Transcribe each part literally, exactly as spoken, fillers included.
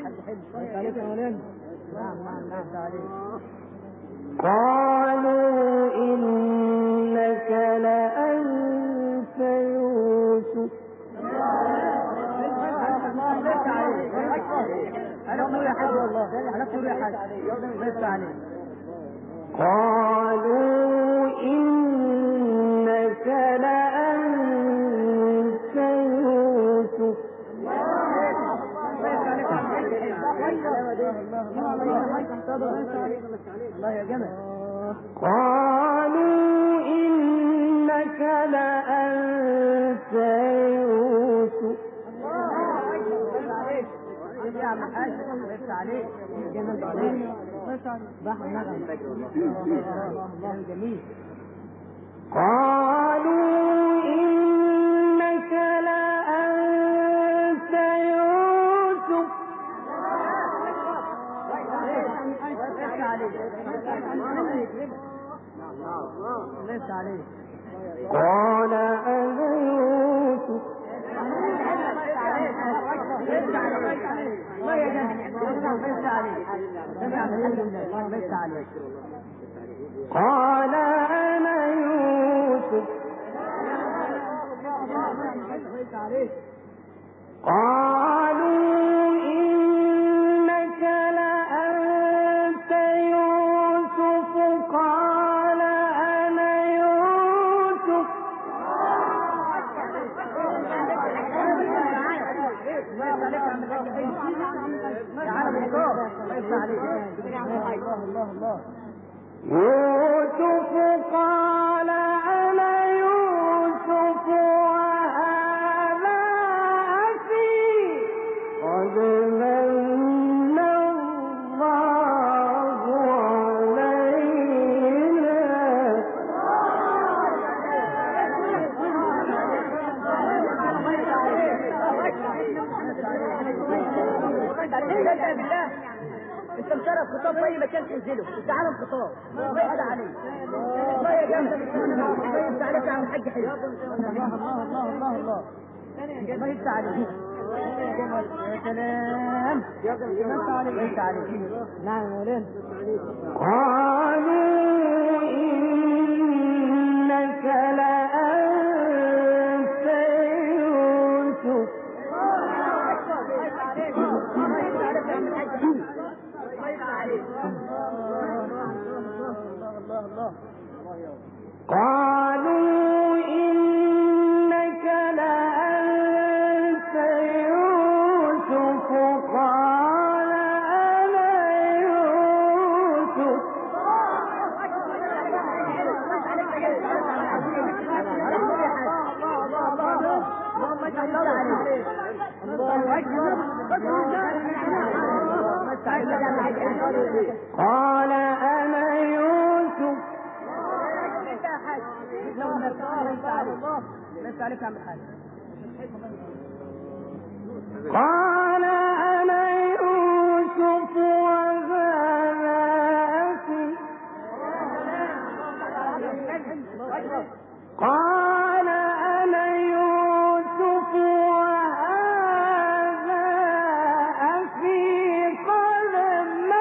قالوا إنك لأنت يوسف. قالوا إنك لأنت يوسف. قالوا إنك لأنت يوسف. قالوا إنك لأنت يوسف. قال أنا يوسف. قال أنا يوسف. قالوا إنك لأنت يوسف. قال أنا يوسف. يوسف قال أنا يوسف وهذا أخي قد من الله علينا. انت مشرف خطاب في اي مكان تنزله، انت عالم خطاب الله يقضى عليك. الله يا جماعه الله يفتح عليك يا عم الحاج حلو. الله الله الله الله الله الله يفتح عليك. يا سلام يا سلام الله يفتح عليك. نعم يا مولانا. قالوا إنك لأنت يوسف. قالوا إنك لأنت يوسف. قال أنا يوسف. قال أنا يوسف. قال أنا يوسف وهذا أخي. قال أنا يوسف وهذا أخي قد من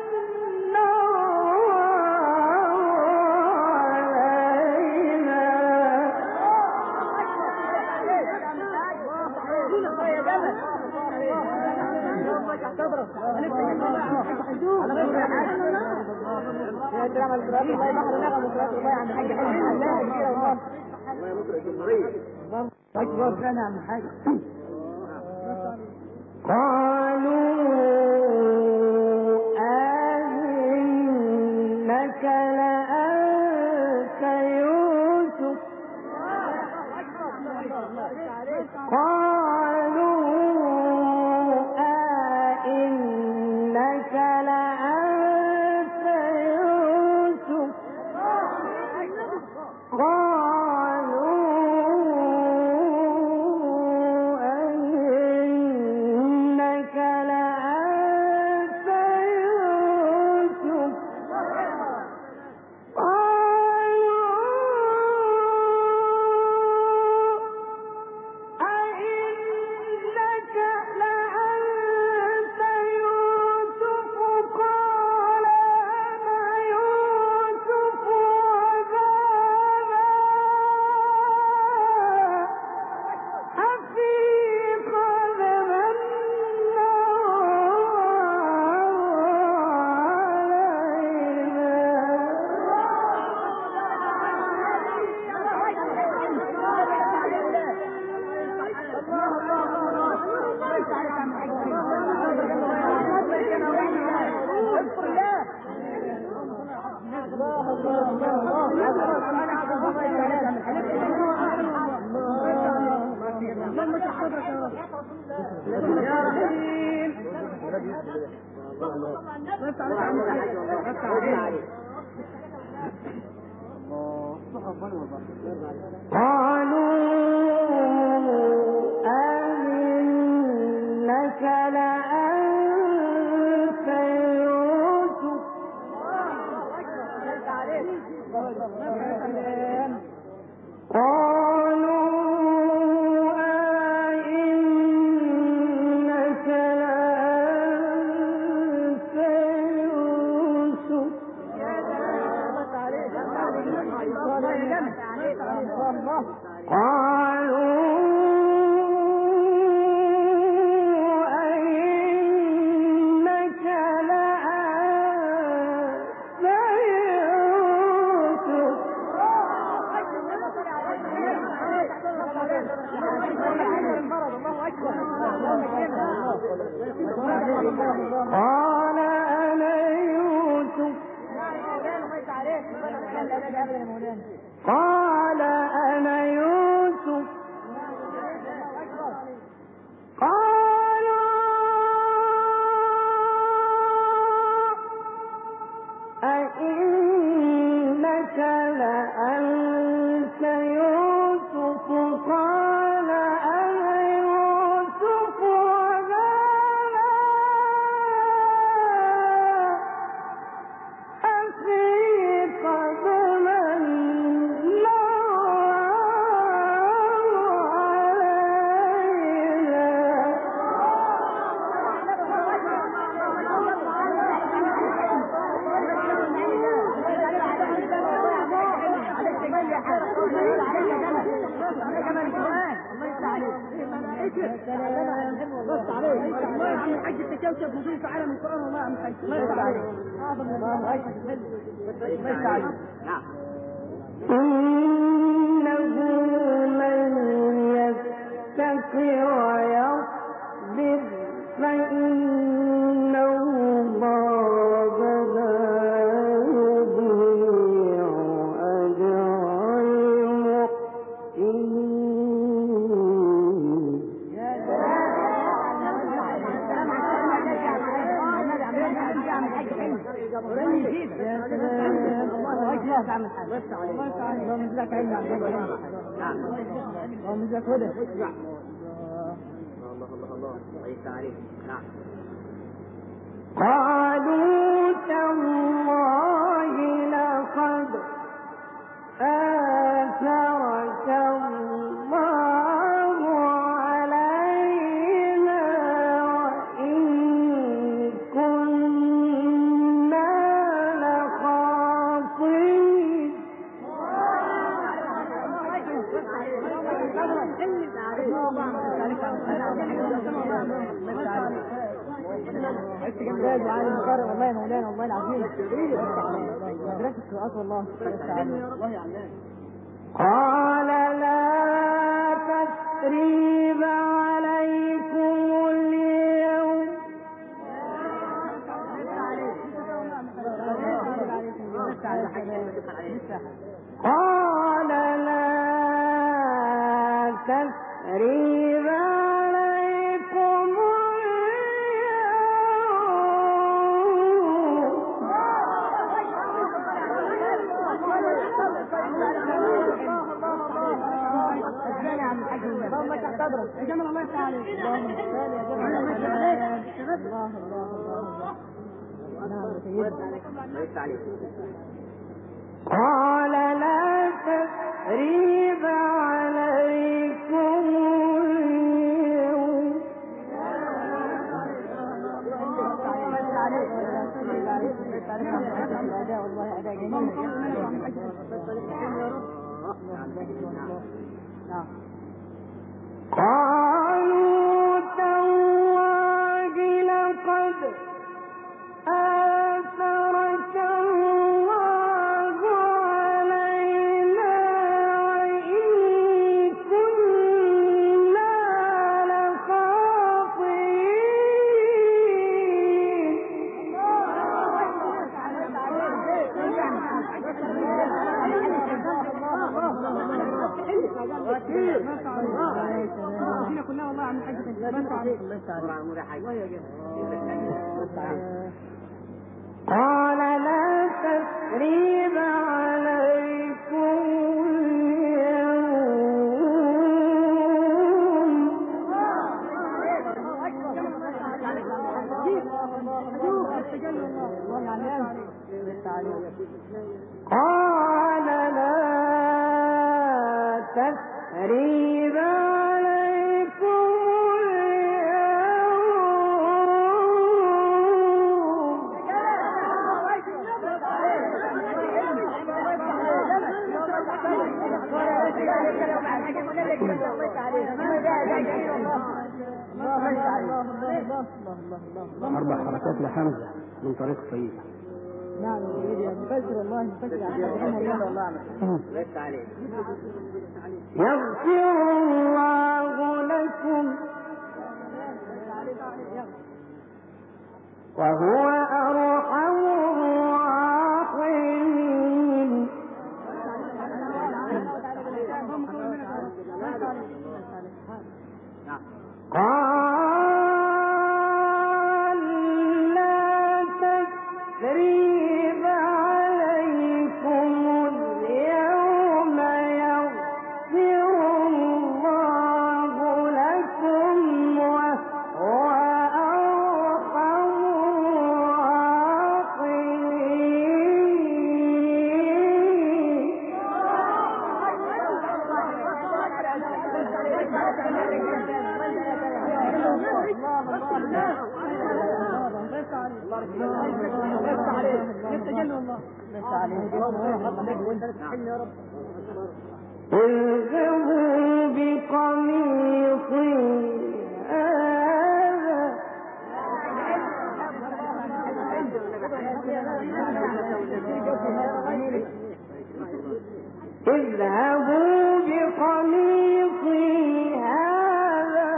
قالوا أئنك لأنت يوسف. قالوا أئنك لأنت يوسف. قالوا يا رحيم بس عليك قالوا أئنك لأنت يوسف قالوا أئنك لأنت يوسف قالوا أئنك لأنت يوسف قال أنا يوسف قال أنا يوسف قالوا أئنك لأنت يوسف قال أنا يوسف وهذا أخي قد من بص عليك الله يا عم الحاج التكوشف نشوف تعالى من القرآن والله يا عم الحاج بص عليك الله أكبر بص عليك نعم إنه من يتق ويصبر فإن الله لا يضيع أجر المحسنين. الله أكبر يا عم الحاج بص عليك الله يجزاك علم يا عم الحاج الله يجزاك هدى الله الله الله عيسى عليك نعم قالوا تالله لقد آثرك الله علينا وإن كنا لخاطئين. جاهز وعالي مقارن والله يا مولانا والله العظيم مدرسة القراءات والله قال لا تثريب عليكم اليوم قال لا تثريب عليكم اللهم تحت أدرك يا جمال الله يفتح عليك اللهم يا جمال الله يفتح عليك الله الله الله الله يفتح عليك قال لا تثريب عليكم اليوم والله أداء جميل قالوا تالله لقد آثرك الله علينا وإن كنا لخاطئين. قال لا تثريب عليكم قال لا تثريب عليكم أربع حركات لحمزة من طريق طيب. نعم يا مفسر الله مفسر يغفر الله لكم وهو أرحم الراحمين. قال لا تثريب عليكم اليوم يغفر الله لكم وهو أرحم اذهبوا بقميصي هذا اذهبوا بقميصي هذا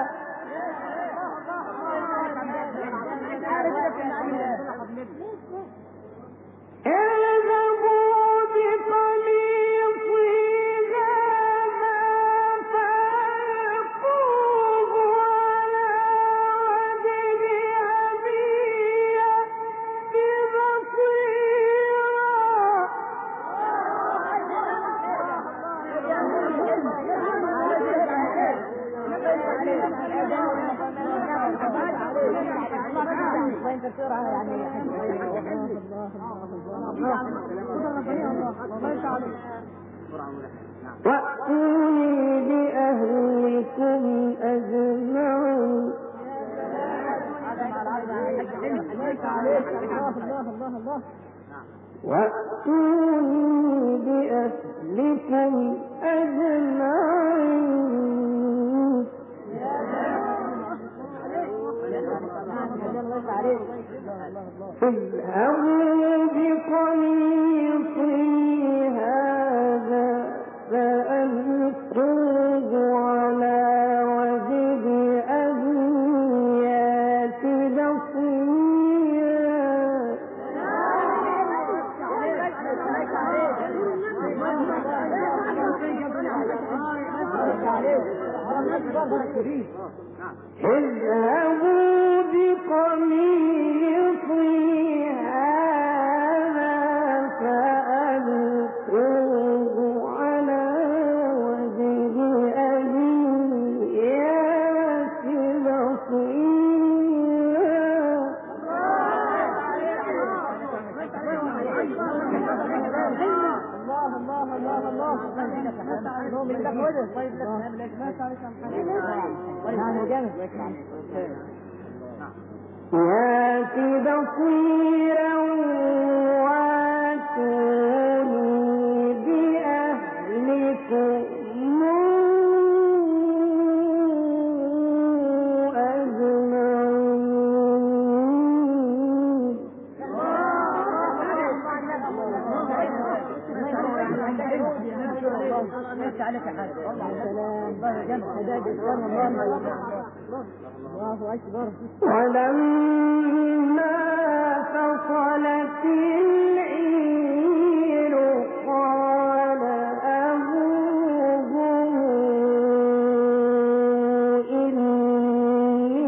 اذهبوا بقميصي هذا فألقوه على وجه أبي يأت وأتوني بأهلكم أجمعين. وأتوني بأهلكم أجمعين. اذهبوا بقميصي هذا فألقوه على وجه أبي يأت بصيرا. اذهبوا بقميصي هذا فألقوه على وجه أبي يأت يأت بصيرا واتوني بأهلكم ولما فصلت العير قال أبوهم إني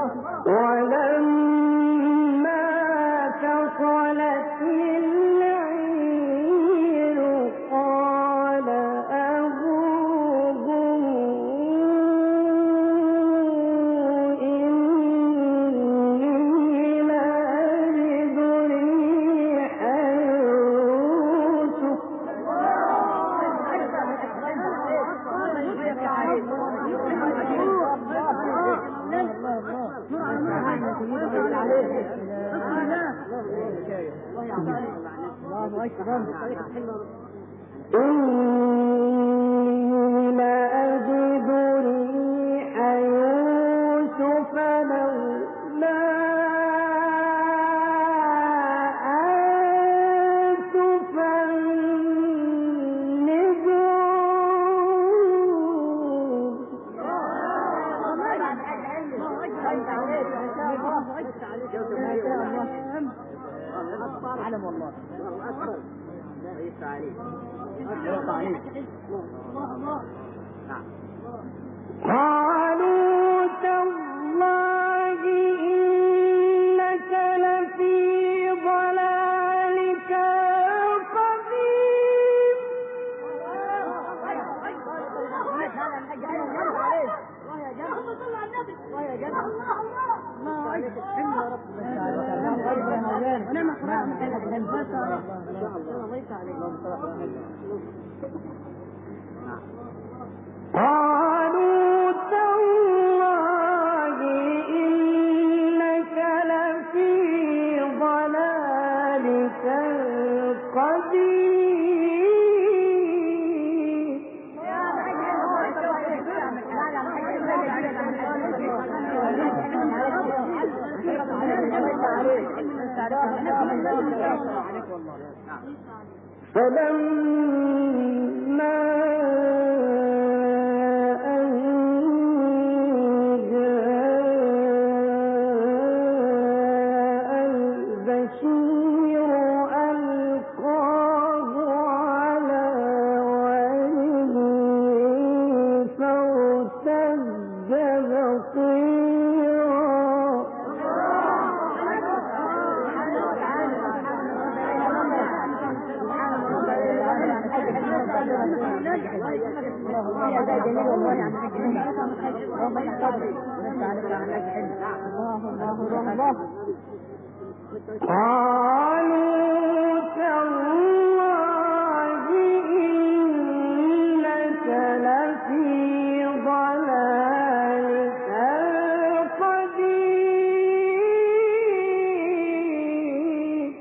ولما فصلت العير قال أبوهم إني لأجد ريح يوسف إني لأجد ريح يوسف لولا أن تفندون علم والله قالوا تالله إنك لفي ضلالك القديم قالوا تالله إنك لفي ضلالك القديم فلما أن جاء البشير ألقاه على وجهه فارتد بصيرا قالوا تالله إنك لفي ضلالك القديم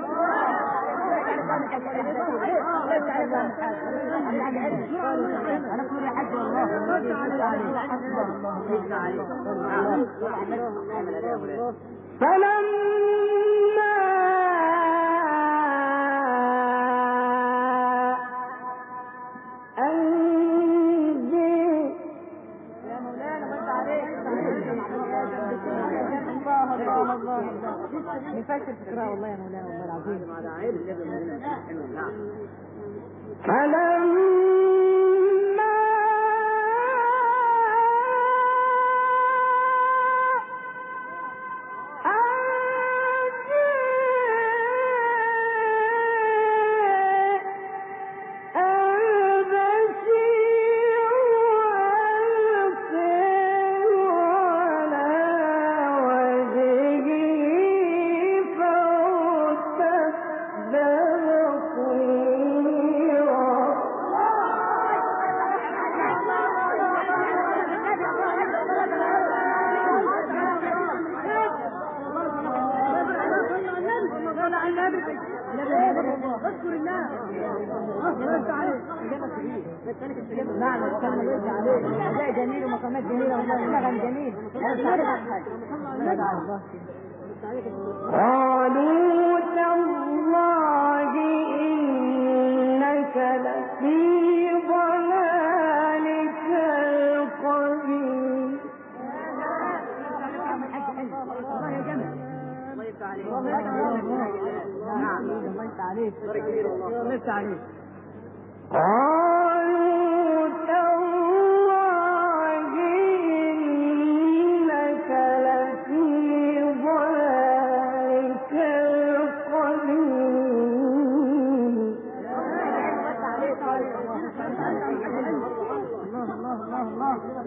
فلما أن جاء يا مولانا وانت عليك الله الله الله نفكر فكرة والله يا مولانا والله العظيم فلما اذكر الله وانت عليك نعم الكلمة يرجع عليك أداء جميل ومقامات جميلة ونغم جميل قالوا تالله إنك لفي ضلالك القديم الله يا جميل الله يفتح عليك الله يفتح عليك الله يفتح عليك قالوا تالله إنك لفي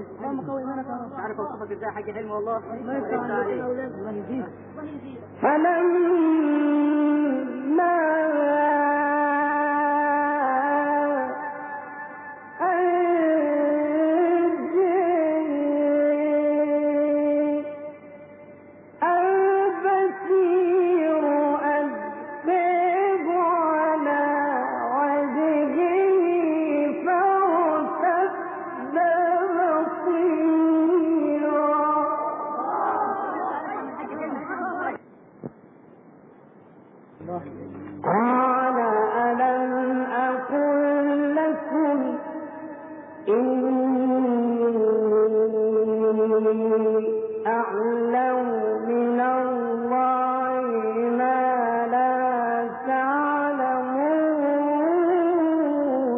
اللهم قوي ايمانك يا رب. مش عارف اوصفك ازاي يا حاج حلمي والله. الله يفتح عليك الله يهديك. فلما قال ألم أقل لكم إني أعلم من الله ما لا تعلمون.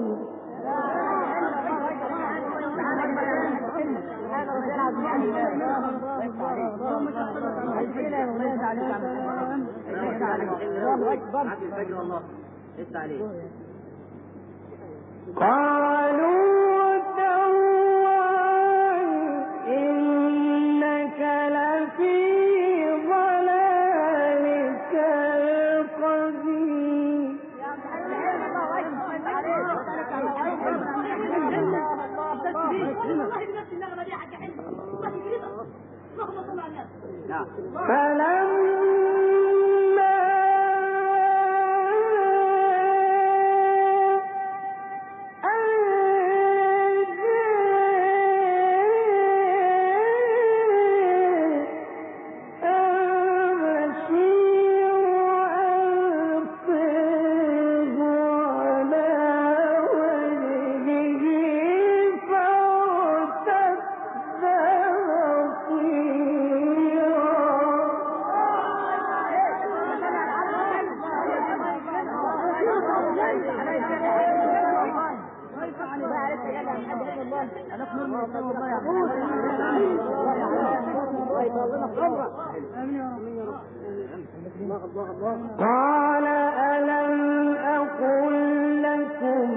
قالوا تالله إنك لفي ضلالك القديم. فلما قال ألم أقل لكم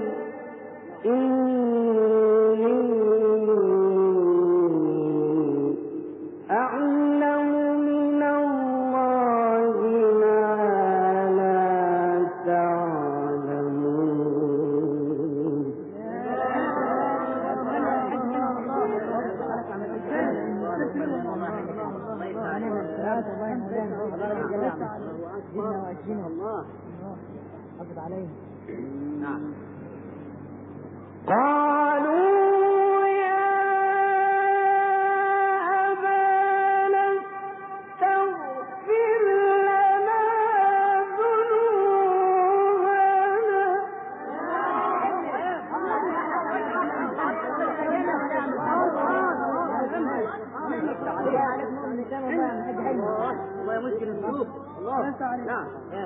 إني أعلم من الله ما لا تعلمون. قالوا يا أبانا استغفر لنا والله مشكل السلوك. الله نعم.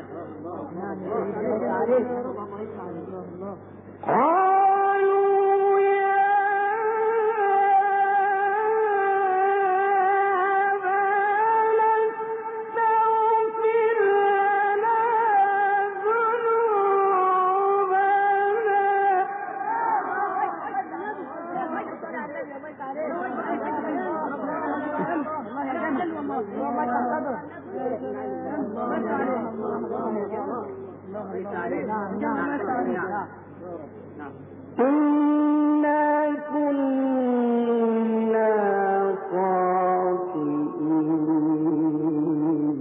قالوا يا أبانا استغفر لنا إنا كنا خاطئين.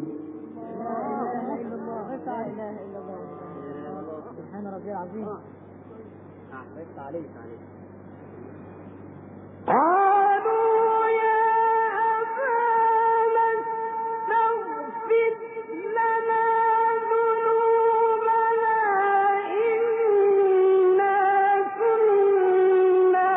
سبحان ربي العظيم. قالوا يا أبانا استغفر لنا ذنوبنا إنا كنا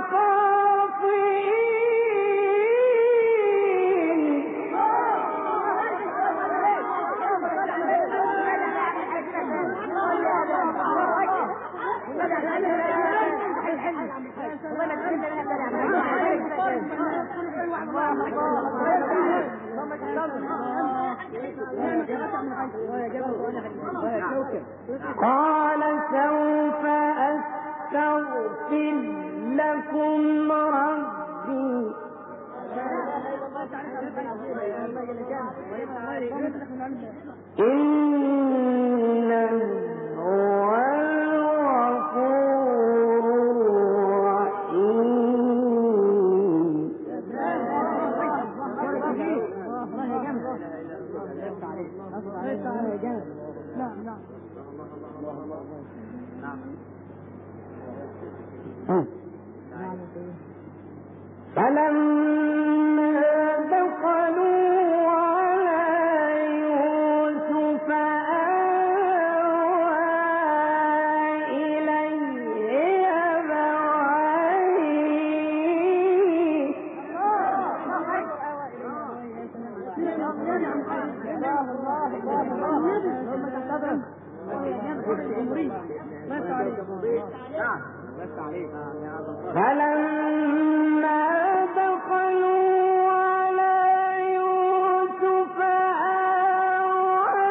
قال سوف أستغفر لكم ربي إنه هو الغفور الرحيم. نعم نعم فلما دخلوا على يوسف آوى إليه أبويه. فلما دخلوا على يوسف آوى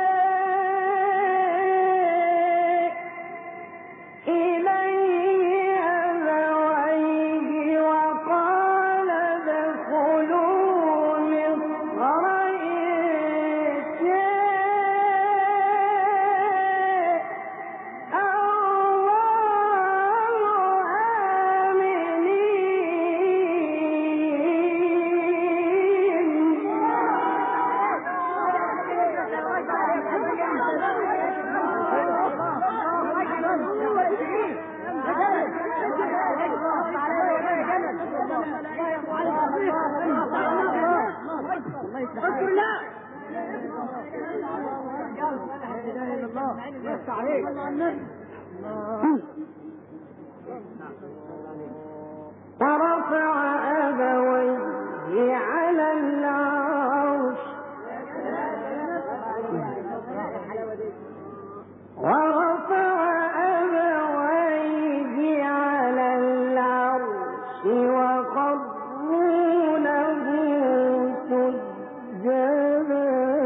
إليه أبويه وقال ادخلوا مصر إن شاء ورفع أبويه على العرش ورفع أبويه على العرش وخروا له سجدا.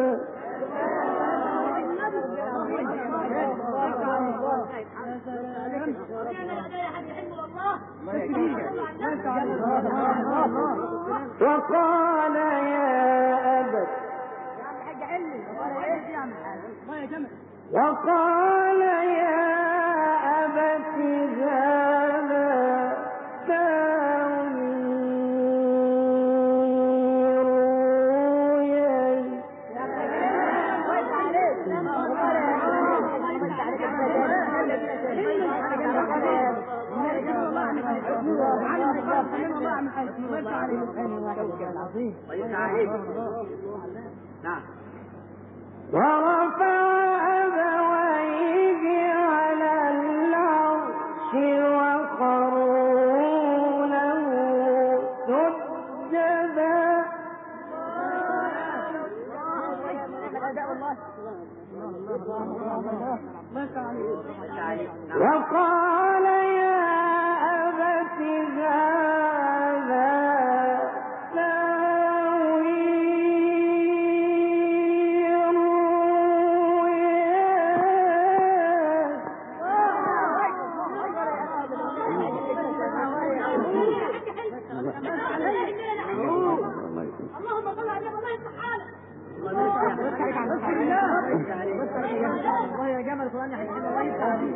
وقال يا أبت وقال يا أبت هذا تأويل رؤياي. ورفع أبويه على العرش وخروا له سجدا. وقال يا أبت هذا تأويل اللهم صل على الله يصلح حالك. الله يا جمل فلان يحيي الله يسعدك.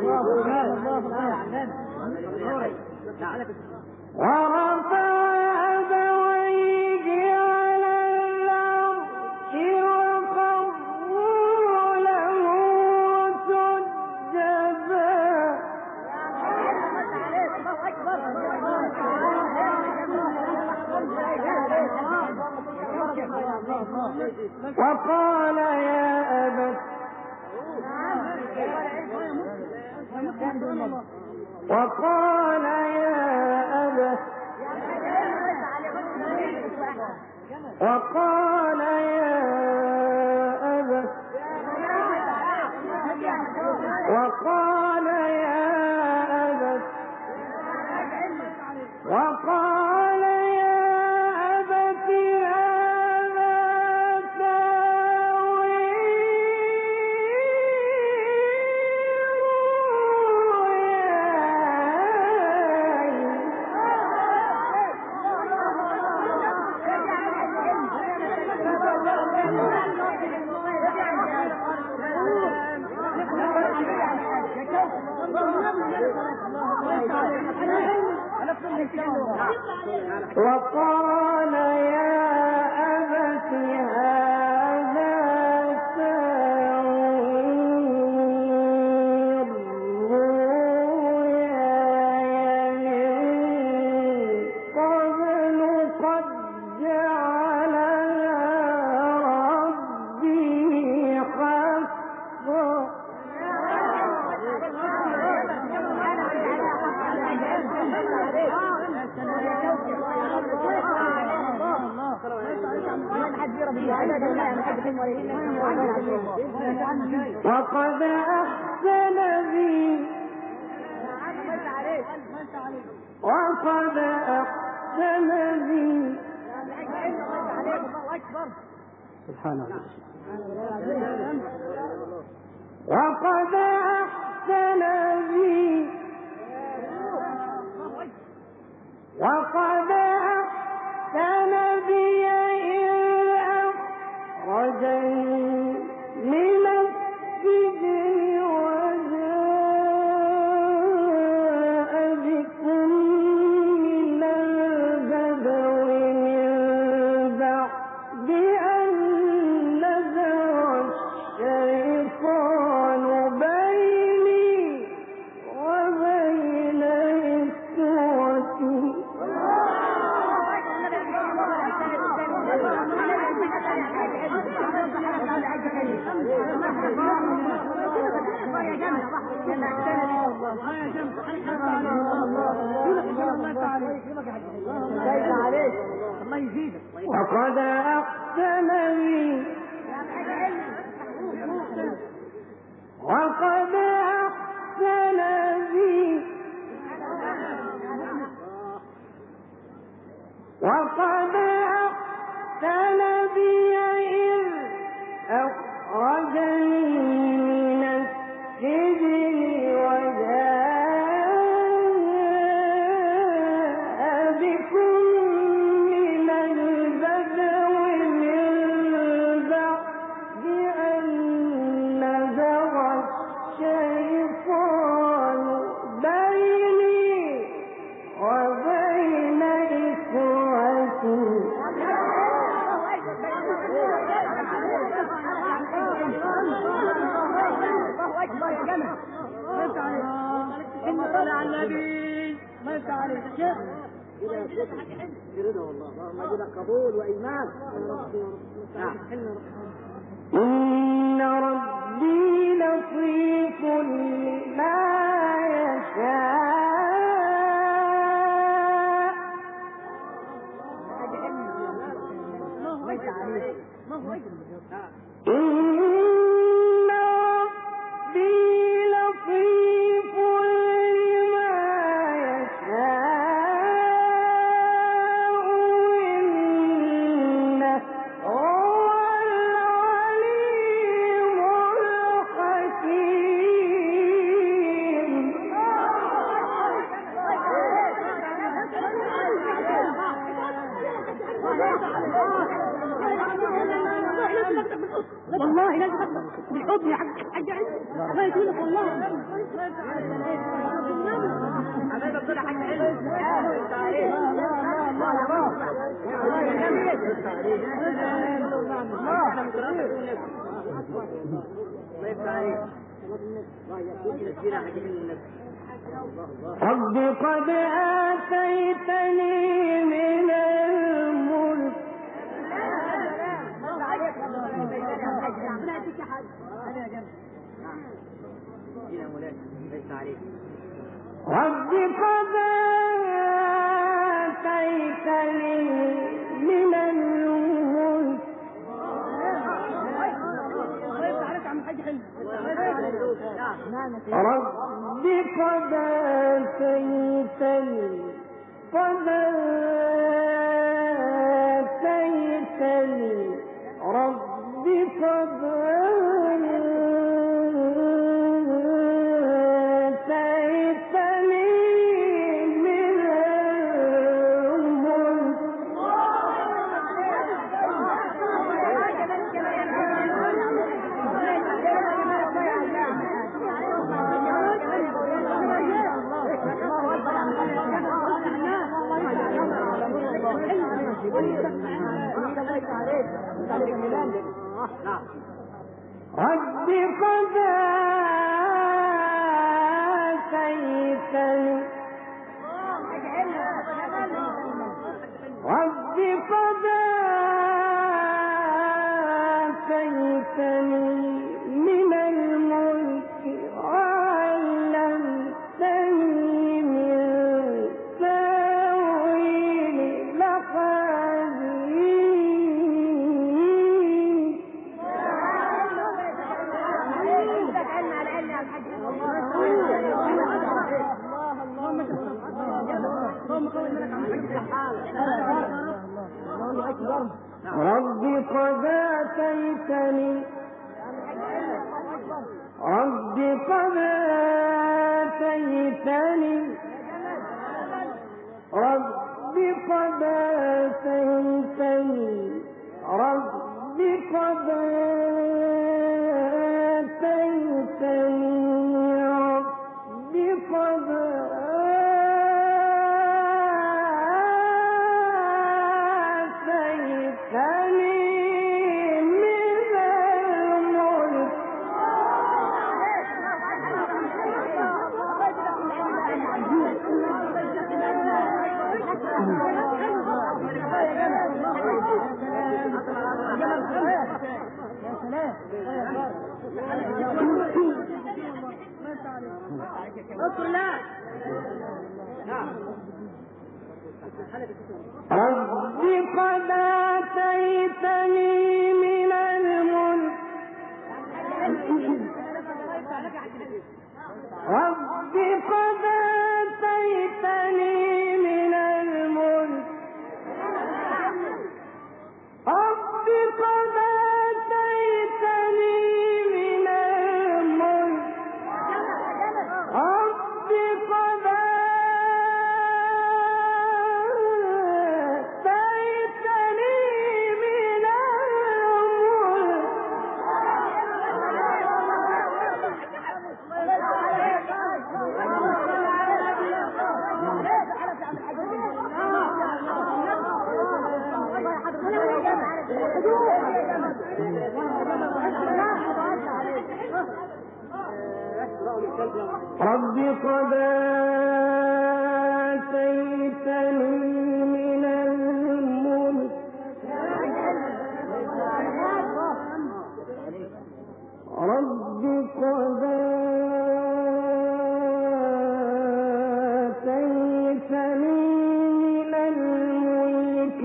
ورفع أبويه على العرش وخروا له سجدا. وقال يا أبت وقال يا أبت وقال يا أبت وقال يا أبت وقال يا أبت هذا وقال يا أبت هذا تأويل رؤياي من قبل قد جعلها ربي حقا. وقد أحسن بي وقد أحسن بي سبحان الله. وقد أحسن بي وقد أحسن بي إذ أخرجني من السجن وجاء بكم من البدو من بعد أن نزغ الشيطان بيني وبين إخوتي. وقد أحسن بي وقد أحسن بي وقد أحسن بي إذ أخرجني من السجن وجاء بكم من البدو من بعد أن نزغ الشيطان بيني وبين إخوتي. صلى على النبي. ما يفتح عليك يا شيخ. اللهم اجعل قبول وايمان. إن ربي لطيف لما يشاء. إن ربي لطيف لما يشاء. إنه هو العليم الحكيم. والله لازم بالحضن يا حاج حاج الله يكرمك والله. حبايبك دول حاج علم. رب قد آتيتني من الملك رب قد آتيتني من الملك رب قد آتيتني قد آتيتني رب قد آتيتني من الملك رب قد آتيتني رب قد آتيتني من الملك وعلمتني من تأويل الأحاديث رب قد آتيتني رب قد آتيتني رب قد آتيتني رب قد آتيتني رب قد رب قد آتيتني من الملك رب قد آتيتني من الملك رب قد آتيتني من الملك رب قد رب قد آتيتني من الملك رب قد آتيتني من الملك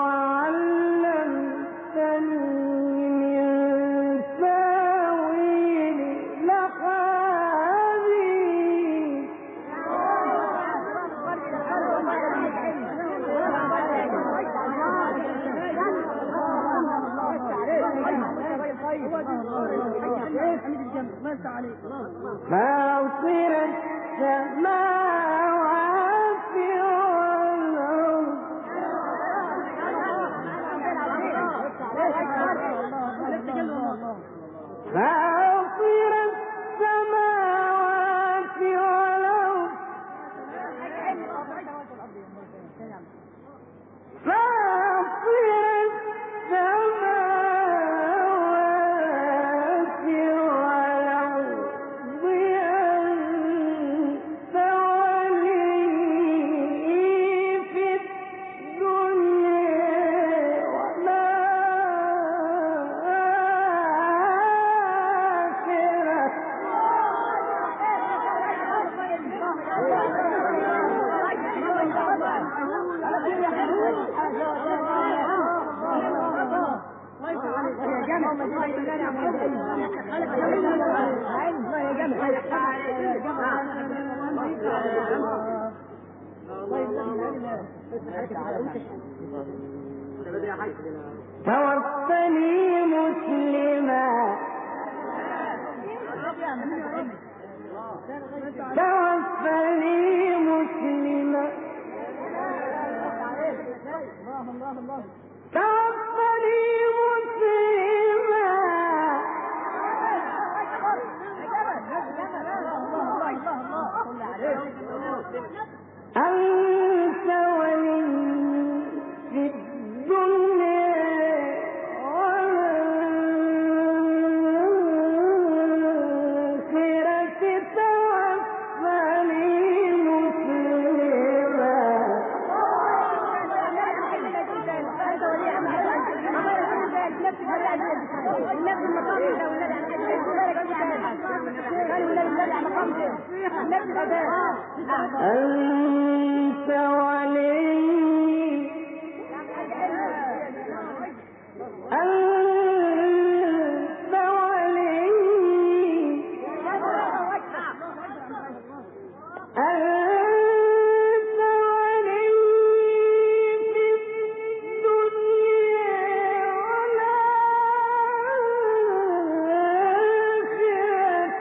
وعلمتني من تأويل الأحاديث فاطر السماوات والأرض فاطر السماوات والأرض فاطر السماوات والأرض أنت ولي في الدنيا توفني مسلما توفني مسلما توفني مسلما أنت ولي أنت ولي أنت ولي أنت ولي في الدنيا والآخرة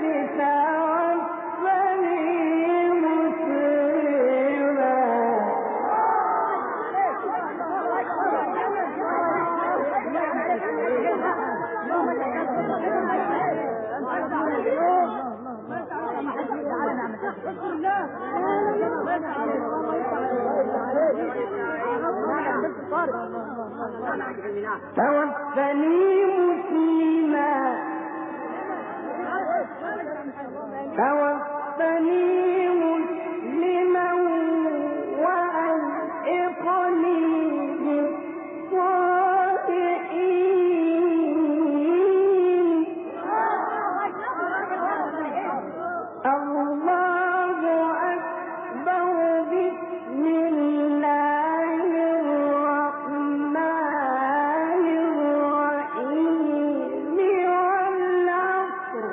توفني مسلما توفني مسلما توفني مسلما وألحقني بالصالحين الله أكبر بسم الله الرحمن الرحيم والعصر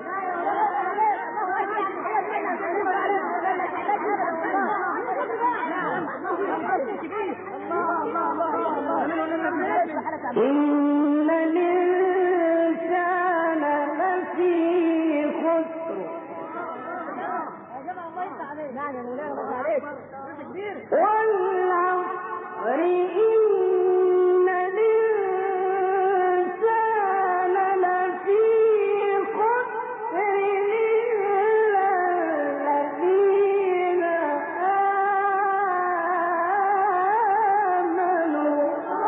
إن الإنسان لفي خسر والعصر إن الإنسان لفي خسر إلا الذين آمنوا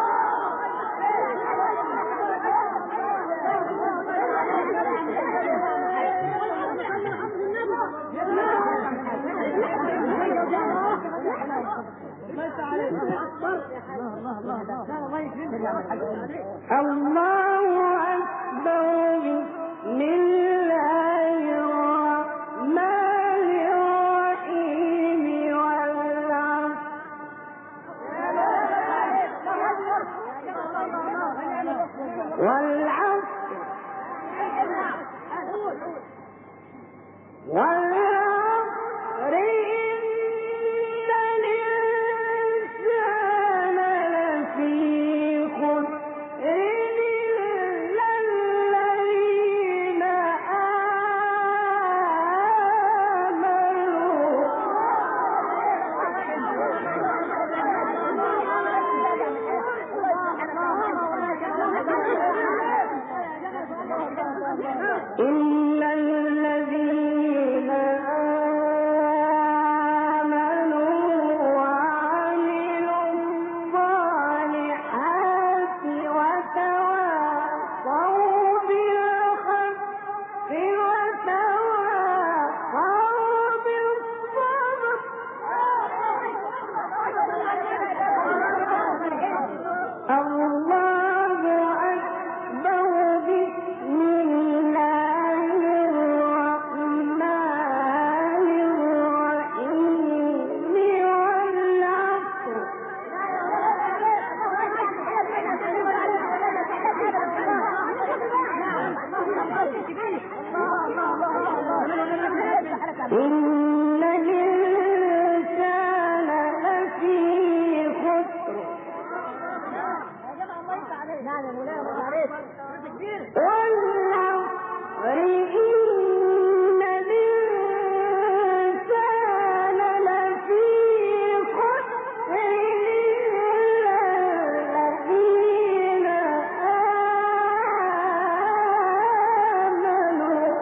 الله أكبر بسم الله الرحمن الرحيم والعصر والعصر والعصر إن الإنسان لفي خسر إلا الذين آمنوا إلا الذين آمنوا وعملوا الصالحات وتواصوا بالحق وتواصوا بالصبر الله أكبر بسم الله الرحمن الرحيم والعصر إن الإنسان لفي خسر والعصر إن الإنسان لفي خسر إلا الذين آمنوا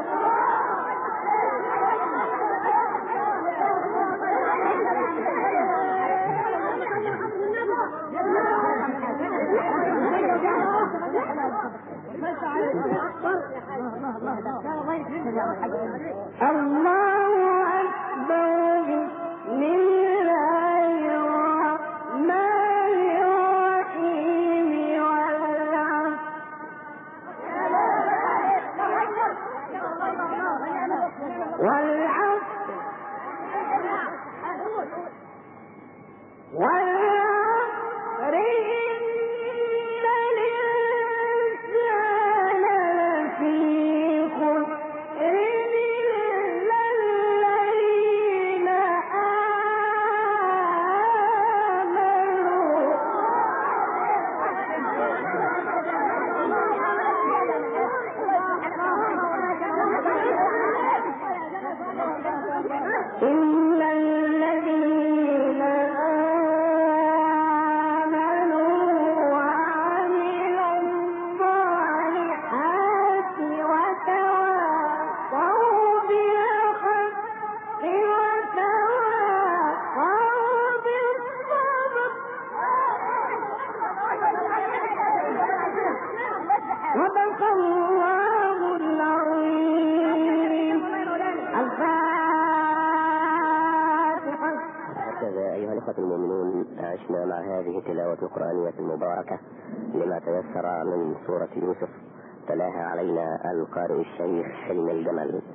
الله أكبر بسم الله الرحمن الرحيم والعصر عشنا مع هذه التلاوة القرآنية المباركة لما تيسر من سورة يوسف، تلاها علينا القارئ الشيخ حلمي الجمل.